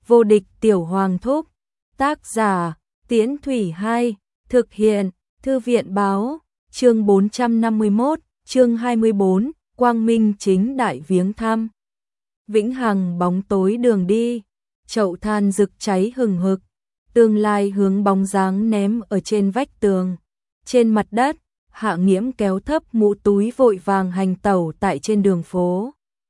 Vô địch tiểu hoàng thúc. Tác giả, Tiễn Thủy 2, thực hiện, Thư viện báo, chương 451, chương 24, Quang Minh chính đại viếng thăm. Vĩnh hằng bóng tối đường đi, chậu than rực cháy hừng hực, tương lai hướng bóng dáng ném ở trên vách tường. Trên mặt đất, Hạ Nghiễm kéo thấp mũ túi vội vàng hành tẩu tại trên đường phố.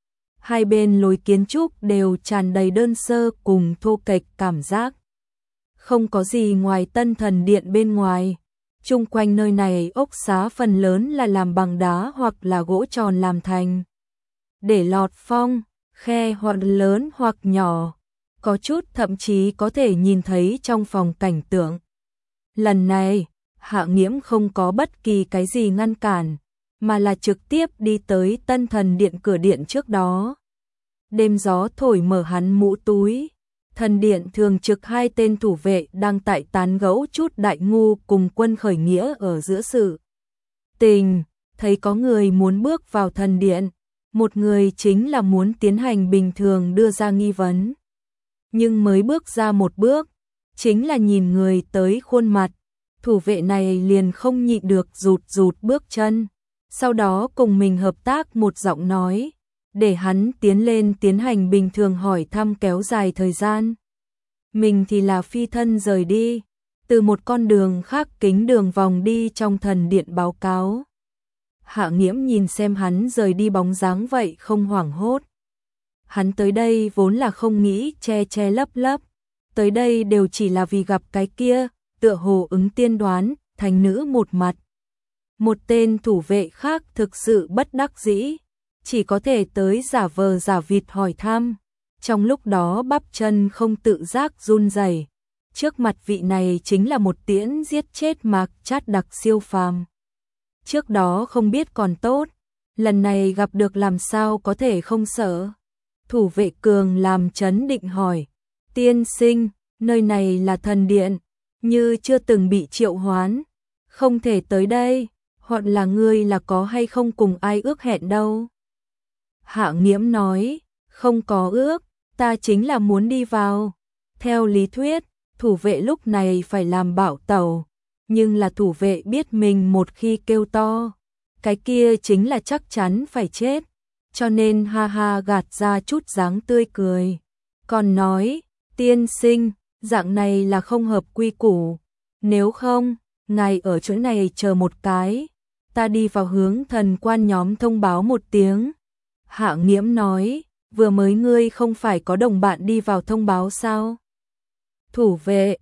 Hai bên lối kiến trúc đều tràn đầy đơn sơ cùng thô kệch cảm giác. Không có gì ngoài Tân Thần Điện bên ngoài. Chung quanh nơi này ốc xá phần lớn là làm bằng đá hoặc là gỗ tròn làm thành. Để lọt phong, khe hoặc lớn hoặc nhỏ. Có chút thậm chí có thể nhìn thấy trong phòng cảnh tượng. Lần này, Hạ Nghiễm không có bất kỳ cái gì ngăn cản, mà là trực tiếp đi tới Tân Thần Điện cửa điện trước đó. Đêm gió thổi mở hắn mũ túi. Thần điện thường trực hai tên thủ vệ đang tại tán gẫu chút đại ngu cùng Quân Khởi Nghĩa ở giữa sự tình, thấy có người muốn bước vào thần điện, một người chính là muốn tiến hành bình thường đưa ra nghi vấn. Nhưng mới bước ra một bước, chính là nhìn người tới khuôn mặt, thủ vệ này liền không nhịn được rụt bước chân, sau đó cùng mình hợp tác một giọng nói, để hắn tiến lên tiến hành bình thường hỏi thăm kéo dài thời gian. Mình thì là phi thân rời đi, từ một con đường khác kính đường vòng đi trong thần điện báo cáo. Hạ Nghiễm nhìn xem hắn rời đi bóng dáng vậy không hoảng hốt. Hắn tới đây vốn là không nghĩ che lấp, tới đây đều chỉ là vì gặp cái kia, tựa hồ ứng tiên đoán, thành nữ một mặt. Một tên thủ vệ khác thực sự bất đắc dĩ, chỉ có thể tới giả vờ giả vịt hỏi thăm. Trong lúc đó bắp chân không tự giác run rẩy. Trước mặt vị này chính là một tiễn giết chết Mạc Trát Đặc siêu phàm. Trước đó không biết còn tốt, lần này gặp được làm sao có thể không sợ. Thủ vệ cường làm trấn định hỏi, tiên sinh, nơi này là thần điện, như chưa từng bị triệu hoán, không thể tới đây, hoặc là ngươi là có hay không cùng ai ước hẹn đâu. Hạ Nghiễm nói, không có ước, ta chính là muốn đi vào. Theo lý thuyết, thủ vệ lúc này phải làm bảo tẩu, nhưng là thủ vệ biết mình một khi kêu to, cái kia chính là chắc chắn phải chết, cho nên ha ha gạt ra chút dáng tươi cười. Còn nói, tiên sinh, dạng này là không hợp quy củ, nếu không, ngài ở chỗ này chờ một cái, ta đi vào hướng thần quan nhóm thông báo một tiếng. Hạ Nghiễm nói, vừa mới ngươi không phải có đồng bạn đi vào thông báo sao? Thủ vệ,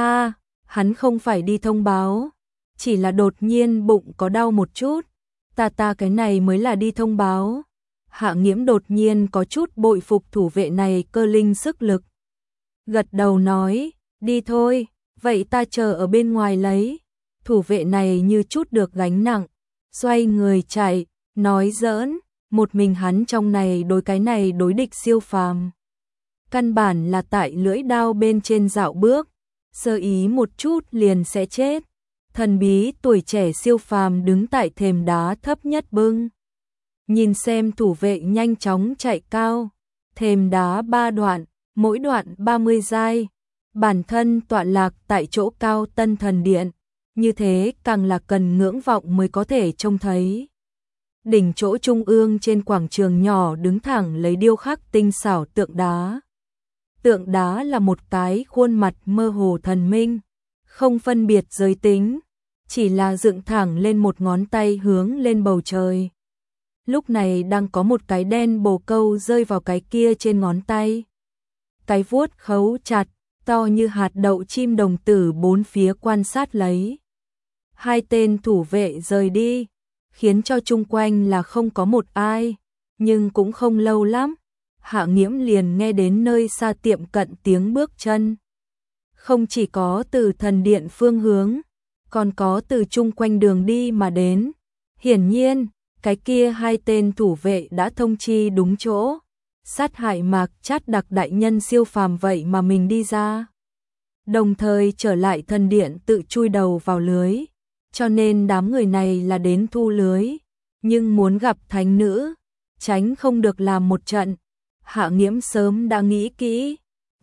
hắn không phải đi thông báo, chỉ là đột nhiên bụng có đau một chút, ta cái này mới là đi thông báo. Hạ Nghiễm đột nhiên có chút bội phục thủ vệ này cơ linh sức lực. Gật đầu nói, đi thôi, vậy ta chờ ở bên ngoài lấy. Thủ vệ này như chút được gánh nặng, xoay người chạy, nói giỡn. Một mình hắn trong này đối địch siêu phàm. Căn bản là tại lưỡi đao bên trên dạo bước, sơ ý một chút liền sẽ chết. Thần bí tuổi trẻ siêu phàm đứng tại thềm đá thấp nhất bưng. Nhìn xem thủ vệ nhanh chóng chạy cao, thềm đá 3 đoạn, mỗi đoạn 30 giai. Bản thân tọa lạc tại chỗ cao Tân Thần Điện, như thế càng là cần ngưỡng vọng mới có thể trông thấy. Đỉnh chỗ trung ương trên quảng trường nhỏ đứng thẳng lấy điêu khắc tinh xảo tượng đá. Tượng đá là một cái khuôn mặt mơ hồ thần minh, không phân biệt giới tính, chỉ là dựng thẳng lên một ngón tay hướng lên bầu trời. Lúc này đang có một cái đen bồ câu rơi vào cái kia trên ngón tay. Cái vuốt khấu chặt, to như hạt đậu chim đồng tử bốn phía quan sát lấy. Hai tên thủ vệ rời đi, khiến cho chung quanh là không có một ai, nhưng cũng không lâu lắm, Hạ Nghiễm liền nghe đến nơi xa tiệm cận tiếng bước chân. Không chỉ có từ thần điện phương hướng, còn có từ chung quanh đường đi mà đến. Hiển nhiên, cái kia hai tên thủ vệ đã thông chi đúng chỗ, sát hại Mạc Trát Đặc đại nhân siêu phàm vậy mà mình đi ra. Đồng thời trở lại thần điện tự chui đầu vào lưới. Cho nên đám người này là đến thu lưới, nhưng muốn gặp thánh nữ, tránh không được làm một trận. Hạ Nghiễm sớm đã nghĩ kỹ,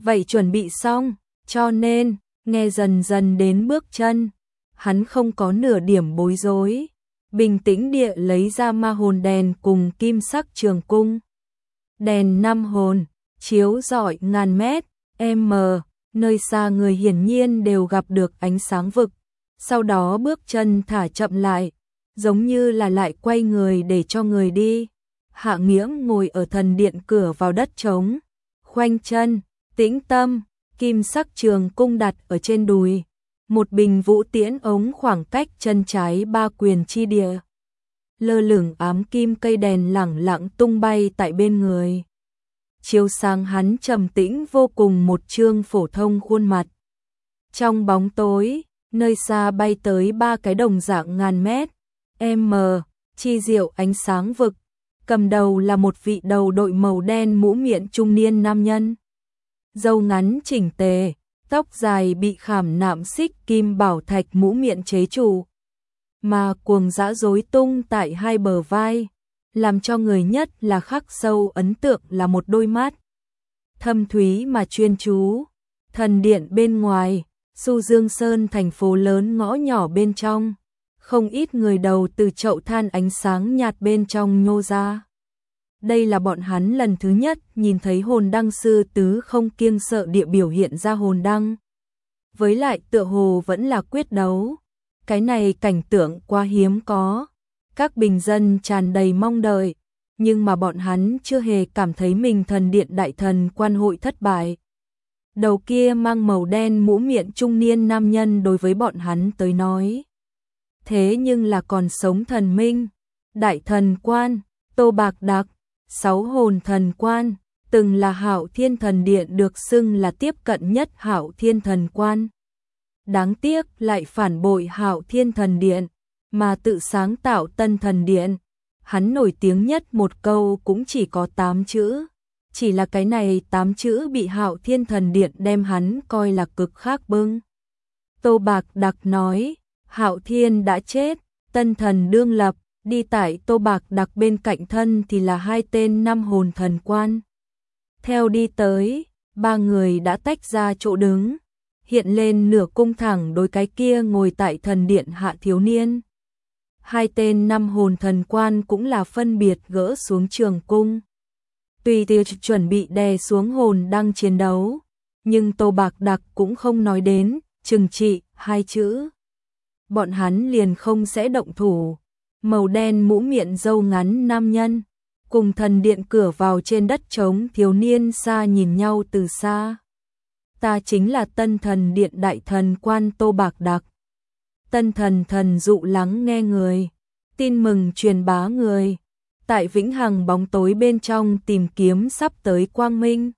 vậy chuẩn bị xong, cho nên, nghe dần dần đến bước chân, hắn không có nửa điểm bối rối, bình tĩnh địa lấy ra ma hồn đèn cùng kim sắc trường cung. Đèn 5 hồn, chiếu rọi ngàn mét, m, nơi xa người hiển nhiên đều gặp được ánh sáng vực, sau đó bước chân thả chậm lại, giống như là lại quay người để cho người đi. Hạ Nghiễm ngồi ở thần điện cửa vào đất trống, khoanh chân, tĩnh tâm, kim sắc trường cung đặt ở trên đùi, một bình vũ tiễn ống khoảng cách chân trái 3 quyền chi địa. Lơ lửng ám kim cây đèn lẳng lặng tung bay tại bên người. Chiếu sáng hắn trầm tĩnh vô cùng một trương phổ thông khuôn mặt. Trong bóng tối, nơi xa bay tới 3 cái đồng dạng ngàn mét, m, chi diệu ánh sáng vực. Cầm đầu là một vị đầu đội màu đen mũ miệng trung niên nam nhân. Râu ngắn chỉnh tề, tóc dài bị khảm nạm xích kim bảo thạch mũ miệng chế trụ, mà cuồng dã rối tung tại hai bờ vai, làm cho người nhất là khắc sâu ấn tượng là một đôi mắt thâm thúy mà chuyên chú. Thần điện bên ngoài, Xu Dương Sơn thành phố lớn ngõ nhỏ bên trong, không ít người đầu từ chậu than ánh sáng nhạt bên trong nhô ra. Đây là bọn hắn lần thứ nhất nhìn thấy hồn đăng sư tứ không kiêng sợ địa biểu hiện ra hồn đăng. Với lại tựa hồ vẫn là quyết đấu. Cái này cảnh tượng quá hiếm có. Các bình dân tràn đầy mong đợi, nhưng mà bọn hắn chưa hề cảm thấy mình thần điện đại thần quan hội thất bại. Đầu kia mang màu đen mũ miệng trung niên nam nhân đối với bọn hắn tới nói. Thế nhưng là còn sống thần minh, đại thần quan, Tô Bạc Đặc, 6 hồn thần quan, từng là Hạo Thiên Thần Điện được xưng là tiếp cận nhất Hạo Thiên Thần Quan. Đáng tiếc lại phản bội Hạo Thiên Thần Điện, mà tự sáng tạo Tân Thần Điện. Hắn nổi tiếng nhất một câu cũng chỉ có 8 chữ. Chỉ là cái này 8 chữ bị Hạo Thiên Thần Điện đem hắn coi là cực khác bưng. Tô Bạc Đặc nói, Hạo Thiên đã chết, Tân Thần đương lập, đi tại Tô Bạc Đặc bên cạnh thân thì là 2 tên 5 hồn thần quan. Theo đi tới, 3 người đã tách ra chỗ đứng, hiện lên nửa cung thẳng đối cái kia ngồi tại thần điện hạ thiếu niên. 2 tên 5 hồn thần quan cũng là phân biệt gỡ xuống trường cung. Tùy tiệc chuẩn bị đè xuống hồn đăng chiến đấu, nhưng Tô Bạc Đặc cũng không nói đến trừng trị 2 chữ. Bọn hắn liền không sẽ động thủ. Màu đen mũ miệng râu ngắn nam nhân, cùng thần điện cửa vào trên đất trống thiếu niên xa nhìn nhau từ xa. Ta chính là Tân Thần Điện đại thần quan Tô Bạc Đặc. Tân Thần thần dụ lắng nghe người, tin mừng truyền bá người, tại vĩnh hằng bóng tối bên trong tìm kiếm sắp tới quang minh.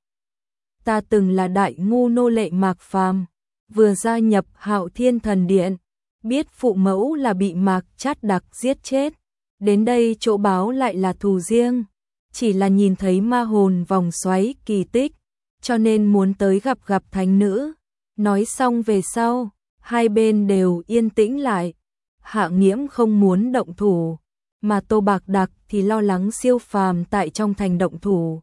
Ta từng là đại ngu nô lệ Mạc Phàm, vừa gia nhập Hạo Thiên Thần Điện, biết phụ mẫu là bị Mạc Chát Đặc giết chết, đến đây chỗ báo lại là thù riêng, chỉ là nhìn thấy ma hồn vòng xoáy kỳ tích, cho nên muốn tới gặp thánh nữ. Nói xong về sau, hai bên đều yên tĩnh lại. Hạ Nghiễm không muốn động thủ, mà Tô Bạc Đặc thì lo lắng siêu phàm tại trong thành động thủ,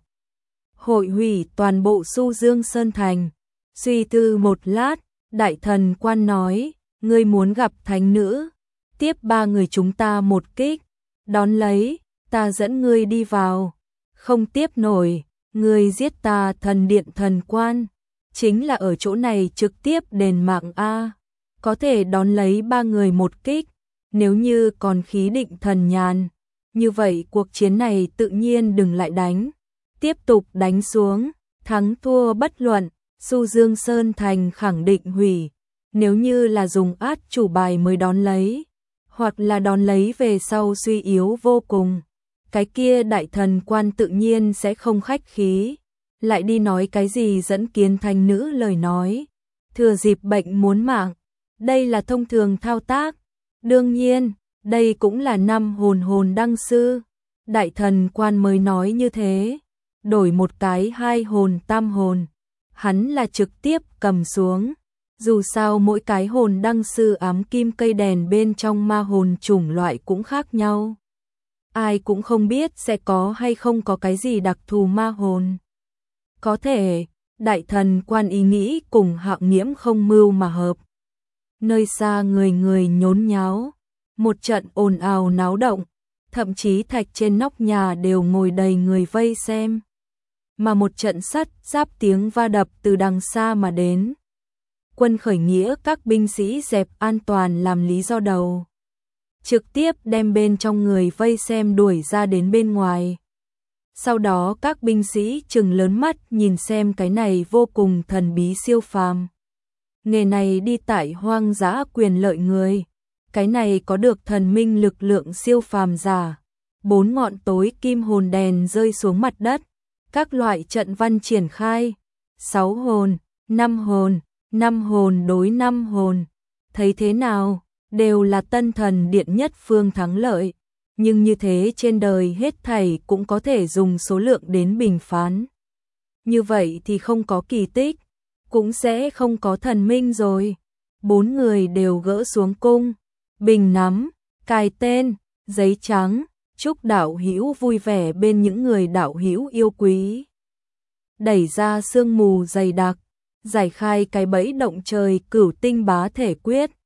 hội hủy toàn bộ Xu Dương Sơn thành. Suy tư một lát, đại thần quan nói, ngươi muốn gặp thánh nữ, tiếp 3 người chúng ta một kích, đón lấy, ta dẫn ngươi đi vào, không tiếp nổi, ngươi giết ta thần điện thần quan, chính là ở chỗ này trực tiếp đền mạng a. Có thể đón lấy 3 người một kích, nếu như còn khí định thần nhàn, như vậy cuộc chiến này tự nhiên đừng lại đánh, tiếp tục đánh xuống, thắng thua bất luận, Xu Dương Sơn thành khẳng định hủy. Nếu như là dùng át chủ bài mới đón lấy, hoặc là đón lấy về sau suy yếu vô cùng, cái kia đại thần quan tự nhiên sẽ không khách khí, lại đi nói cái gì dẫn kiến thành nữ lời nói, thừa dịp bệnh muốn mạng, đây là thông thường thao tác. Đương nhiên, đây cũng là 5 hồn đăng sư, đại thần quan mới nói như thế, đổi một cái 2 hồn tam hồn, hắn là trực tiếp cầm xuống. Dù sao mỗi cái hồn đăng sư ám kim cây đèn bên trong ma hồn chủng loại cũng khác nhau. Ai cũng không biết sẽ có hay không có cái gì đặc thù ma hồn. Có thể, Đại thần quan ý nghĩ cùng Hạng Nghiễm không mưu mà hợp. Nơi xa người người nhốn nháo, một trận ồn ào náo động, thậm chí thạch trên nóc nhà đều ngồi đầy người vây xem. Mà một trận sắt giáp tiếng va đập từ đằng xa mà đến. Quân khởi nghĩa các binh sĩ dẹp an toàn làm lý do đầu, trực tiếp đem bên trong người vây xem đuổi ra đến bên ngoài. Sau đó các binh sĩ trừng lớn mắt nhìn xem cái này vô cùng thần bí siêu phàm. Nghề này đi tại hoang dã quyền lợi người, cái này có được thần minh lực lượng siêu phàm giả. 4 ngọn tối kim hồn đèn rơi xuống mặt đất, các loại trận văn triển khai, 6 hồn, 5 hồn, 5 hồn đối 5 hồn. Thấy thế nào, đều là tân thần điện nhất phương thắng lợi, nhưng như thế trên đời hết thảy cũng có thể dùng số lượng đến bình phán. Như vậy thì không có kỳ tích, cũng sẽ không có thần minh rồi. 4 người đều gỡ xuống cung, bình nắm, cài tên, giấy trắng, chúc đạo hữu vui vẻ bên những người đạo hữu yêu quý. Đẩy ra sương mù dày đặc, giải khai cái bẫy động trời cửu tinh bá thể quyết.